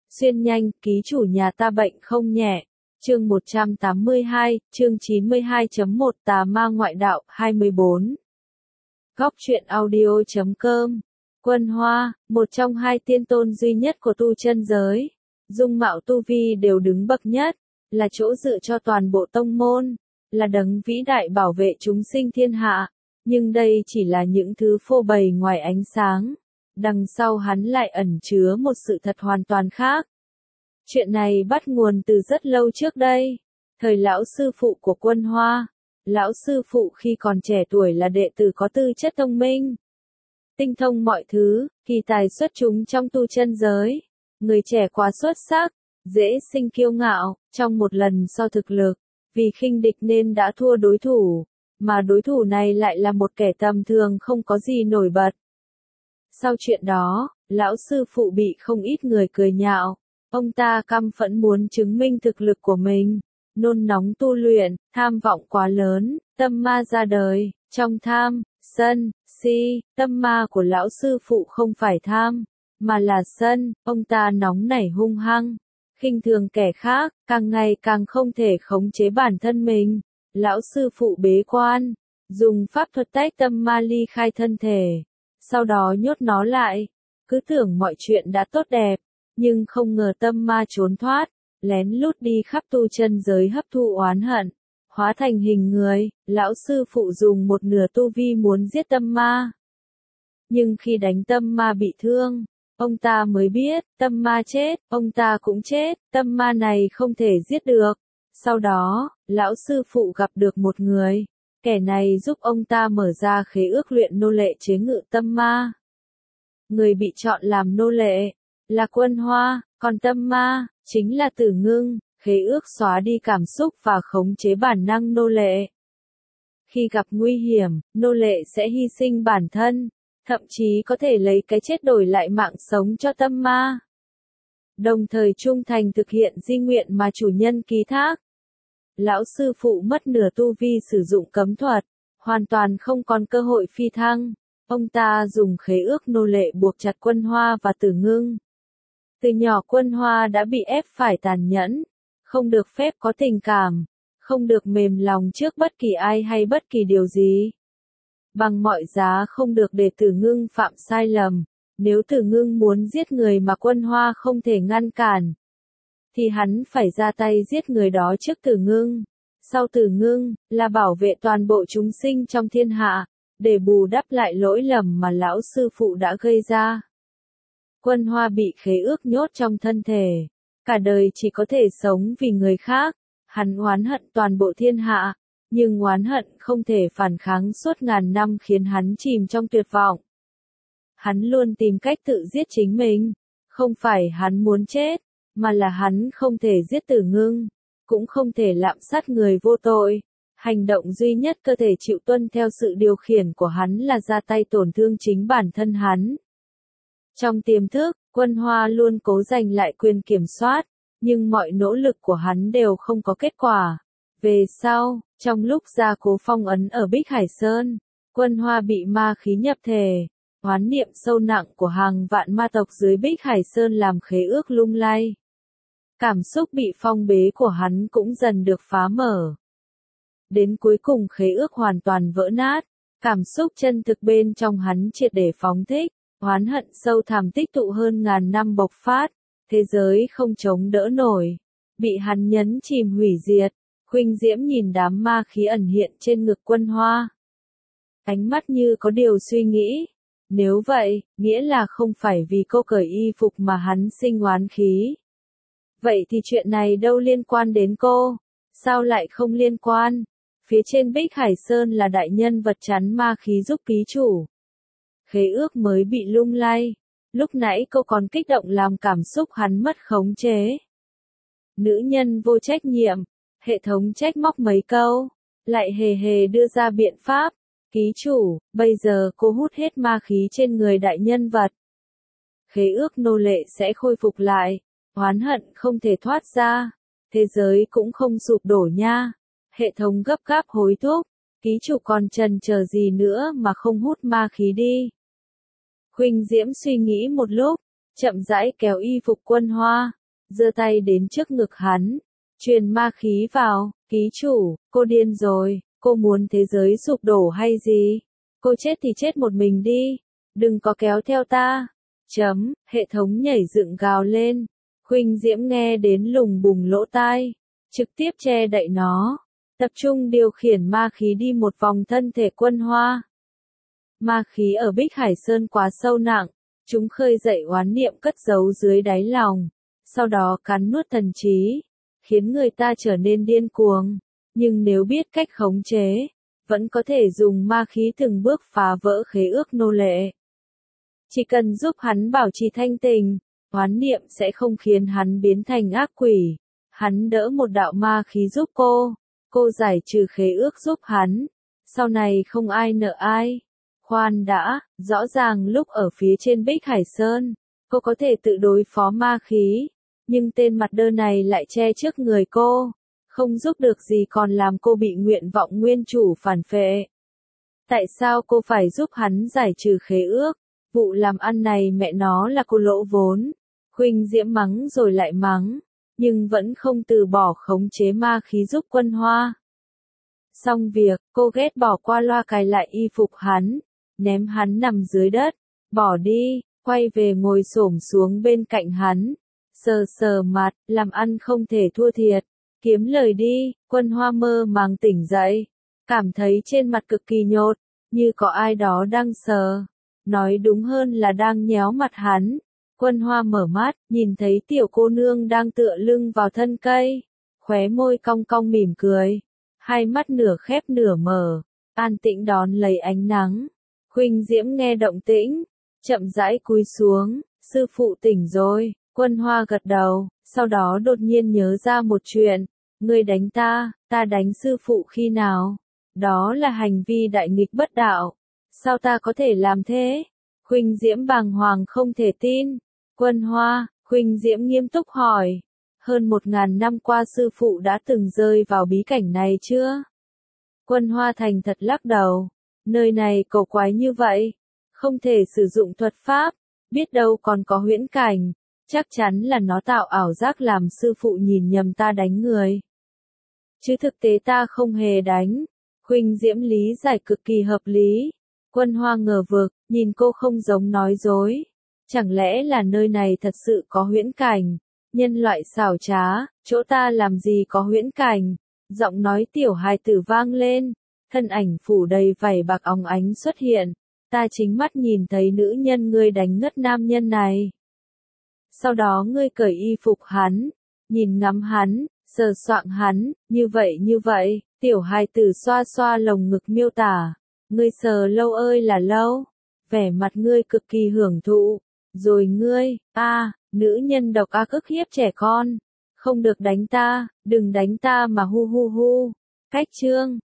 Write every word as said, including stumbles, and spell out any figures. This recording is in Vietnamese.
Xuyên nhanh, ký chủ nhà ta bệnh không nhẹ. Chương một trăm tám mươi hai, chương chín mươi hai chấm một Tà ma ngoại đạo, hai mươi bốn. Góc truyện audio chấm com. Quân Hoa, một trong hai tiên tôn duy nhất của tu chân giới. Dung mạo tu vi đều đứng bậc nhất, là chỗ dựa cho toàn bộ tông môn, là đấng vĩ đại bảo vệ chúng sinh thiên hạ. Nhưng đây chỉ là những thứ phô bày ngoài ánh sáng. Đằng sau hắn lại ẩn chứa một sự thật hoàn toàn khác. Chuyện này bắt nguồn từ rất lâu trước đây, thời lão sư phụ của Quân Hoa. Lão sư phụ khi còn trẻ tuổi là đệ tử có tư chất thông minh, tinh thông mọi thứ, kỳ tài xuất chúng trong tu chân giới. Người trẻ quá xuất sắc, dễ sinh kiêu ngạo, trong một lần so thực lực, vì khinh địch nên đã thua đối thủ, mà đối thủ này lại là một kẻ tầm thường không có gì nổi bật. Sau chuyện đó, lão sư phụ bị không ít người cười nhạo. Ông ta căm phẫn muốn chứng minh thực lực của mình, nôn nóng tu luyện, tham vọng quá lớn, tâm ma ra đời. Trong tham, sân, si, tâm ma của lão sư phụ không phải tham, mà là sân. Ông ta nóng nảy hung hăng, khinh thường kẻ khác, càng ngày càng không thể khống chế bản thân mình. Lão sư phụ bế quan, dùng pháp thuật tách tâm ma ly khai thân thể, sau đó nhốt nó lại. Cứ tưởng mọi chuyện đã tốt đẹp, nhưng không ngờ tâm ma trốn thoát, lén lút đi khắp tu chân giới hấp thụ oán hận, hóa thành hình người. Lão sư phụ dùng một nửa tu vi muốn giết tâm ma. Nhưng khi đánh tâm ma bị thương, ông ta mới biết, tâm ma chết, ông ta cũng chết, tâm ma này không thể giết được. Sau đó, lão sư phụ gặp được một người, kẻ này giúp ông ta mở ra khế ước luyện nô lệ chế ngự tâm ma. Người bị chọn làm nô lệ là Quân Hoa, còn tâm ma chính là Tử Ngưng. Khế ước xóa đi cảm xúc và khống chế bản năng nô lệ. Khi gặp nguy hiểm, nô lệ sẽ hy sinh bản thân, thậm chí có thể lấy cái chết đổi lại mạng sống cho tâm ma, đồng thời trung thành thực hiện di nguyện mà chủ nhân ký thác. Lão sư phụ mất nửa tu vi sử dụng cấm thuật, hoàn toàn không còn cơ hội phi thăng. Ông ta dùng khế ước nô lệ buộc chặt Quân Hoa và Tử Ngưng. Từ nhỏ Quân Hoa đã bị ép phải tàn nhẫn, không được phép có tình cảm, không được mềm lòng trước bất kỳ ai hay bất kỳ điều gì. Bằng mọi giá không được để Tử Ngưng phạm sai lầm. Nếu Tử Ngưng muốn giết người mà Quân Hoa không thể ngăn cản, thì hắn phải ra tay giết người đó trước Tử Ngưng. Sau Tử Ngưng, là bảo vệ toàn bộ chúng sinh trong thiên hạ, để bù đắp lại lỗi lầm mà lão sư phụ đã gây ra. Quân Hoa bị khế ước nhốt trong thân thể, cả đời chỉ có thể sống vì người khác. Hắn oán hận toàn bộ thiên hạ, nhưng oán hận không thể phản kháng suốt ngàn năm khiến hắn chìm trong tuyệt vọng. Hắn luôn tìm cách tự giết chính mình, không phải hắn muốn chết, mà là hắn không thể giết Tử Ngưng, cũng không thể lạm sát người vô tội. Hành động duy nhất cơ thể chịu tuân theo sự điều khiển của hắn là ra tay tổn thương chính bản thân hắn. Trong tiềm thức, Quân Hoa luôn cố giành lại quyền kiểm soát, nhưng mọi nỗ lực của hắn đều không có kết quả. Về sau, trong lúc gia cố phong ấn ở Bích Hải Sơn, Quân Hoa bị ma khí nhập thể. Oán niệm sâu nặng của hàng vạn ma tộc dưới Bích Hải Sơn làm khế ước lung lay. Cảm xúc bị phong bế của hắn cũng dần được phá mở. Đến cuối cùng khế ước hoàn toàn vỡ nát, cảm xúc chân thực bên trong hắn triệt để phóng thích, oán hận sâu thẳm tích tụ hơn ngàn năm bộc phát, thế giới không chống đỡ nổi, bị hắn nhấn chìm hủy diệt. Khuynh Diễm nhìn đám ma khí ẩn hiện trên ngực Quân Hoa, ánh mắt như có điều suy nghĩ. Nếu vậy, nghĩa là không phải vì cô cởi y phục mà hắn sinh oán khí. Vậy thì chuyện này đâu liên quan đến cô? Sao lại không liên quan? Phía trên Bích Hải Sơn là đại nhân vật chắn ma khí giúp ký chủ. Khế ước mới bị lung lay. Lúc nãy cô còn kích động làm cảm xúc hắn mất khống chế. Nữ nhân vô trách nhiệm. Hệ thống trách móc mấy câu, lại hề hề đưa ra biện pháp. Ký chủ, bây giờ cô hút hết ma khí trên người đại nhân vật. Khế ước nô lệ sẽ khôi phục lại. Oán hận không thể thoát ra. Thế giới cũng không sụp đổ nha. Hệ thống gấp gáp hối thúc. Ký chủ còn chần chờ gì nữa mà không hút ma khí đi. Khuynh Diễm suy nghĩ một lúc, chậm rãi kéo y phục Quân Hoa. giơ tay đến trước ngực hắn, truyền ma khí vào, ký chủ, cô điên rồi, cô muốn thế giới sụp đổ hay gì? Cô chết thì chết một mình đi, đừng có kéo theo ta. Chấm, hệ thống nhảy dựng gào lên, Khuynh Diễm nghe đến lùng bùng lỗ tai, trực tiếp che đậy nó, tập trung điều khiển ma khí đi một vòng thân thể Quân Hoa. Ma khí ở Bích Hải Sơn quá sâu nặng, chúng khơi dậy oán niệm cất giấu dưới đáy lòng, sau đó cắn nuốt thần trí, khiến người ta trở nên điên cuồng, nhưng nếu biết cách khống chế, vẫn có thể dùng ma khí từng bước phá vỡ khế ước nô lệ. Chỉ cần giúp hắn bảo trì thanh tình, oán niệm sẽ không khiến hắn biến thành ác quỷ. Hắn đỡ một đạo ma khí giúp cô, cô giải trừ khế ước giúp hắn, sau này không ai nợ ai. Khoan đã, rõ ràng lúc ở phía trên Bích Hải Sơn, cô có thể tự đối phó ma khí, nhưng tên mặt đơ này lại che trước người cô, không giúp được gì còn làm cô bị nguyện vọng nguyên chủ phản phệ. Tại sao cô phải giúp hắn giải trừ khế ước? Vụ làm ăn này mẹ nó là cô lỗ vốn. Khuynh Diễm mắng rồi lại mắng, nhưng vẫn không từ bỏ khống chế ma khí giúp Quân Hoa. Xong việc, cô ghét bỏ qua loa cài lại y phục hắn, ném hắn nằm dưới đất, bỏ đi, quay về ngồi xổm xuống bên cạnh hắn, sờ sờ mặt, làm ăn không thể thua thiệt, kiếm lời đi. Quân Hoa mơ màng tỉnh dậy, cảm thấy trên mặt cực kỳ nhột, như có ai đó đang sờ, nói đúng hơn là đang nhéo mặt hắn. Quân Hoa mở mắt, nhìn thấy tiểu cô nương đang tựa lưng vào thân cây, khóe môi cong cong mỉm cười, hai mắt nửa khép nửa mở, an tĩnh đón lấy ánh nắng. Khuynh Diễm nghe động tĩnh, chậm rãi cúi xuống, sư phụ tỉnh rồi. Quân Hoa gật đầu, sau đó đột nhiên nhớ ra một chuyện, ngươi đánh ta, ta đánh sư phụ khi nào? Đó là hành vi đại nghịch bất đạo, sao ta có thể làm thế? Khuynh Diễm bàng hoàng không thể tin. Quân Hoa, Khuynh Diễm nghiêm túc hỏi, hơn một ngàn năm qua sư phụ đã từng rơi vào bí cảnh này chưa? Quân Hoa thành thật lắc đầu, nơi này cổ quái như vậy, không thể sử dụng thuật pháp, biết đâu còn có huyễn cảnh, chắc chắn là nó tạo ảo giác làm sư phụ nhìn nhầm ta đánh người. Chứ thực tế ta không hề đánh. Khuynh Diễm lý giải cực kỳ hợp lý. Quân Hoa ngờ vực, nhìn cô không giống nói dối. Chẳng lẽ là nơi này thật sự có huyễn cảnh? Nhân loại xảo trá, chỗ ta làm gì có huyễn cảnh? Giọng nói tiểu hài tử vang lên, thân ảnh phủ đầy vảy bạc óng ánh xuất hiện. Ta chính mắt nhìn thấy nữ nhân ngươi đánh ngất nam nhân này. Sau đó ngươi cởi y phục hắn, nhìn ngắm hắn, sờ soạng hắn, như vậy như vậy, tiểu hài tử xoa xoa lồng ngực miêu tả. Ngươi sờ lâu ơi là lâu, vẻ mặt ngươi cực kỳ hưởng thụ. Rồi ngươi, a, nữ nhân độc ác ức hiếp trẻ con, không được đánh ta, đừng đánh ta mà hu hu hu. Cách chương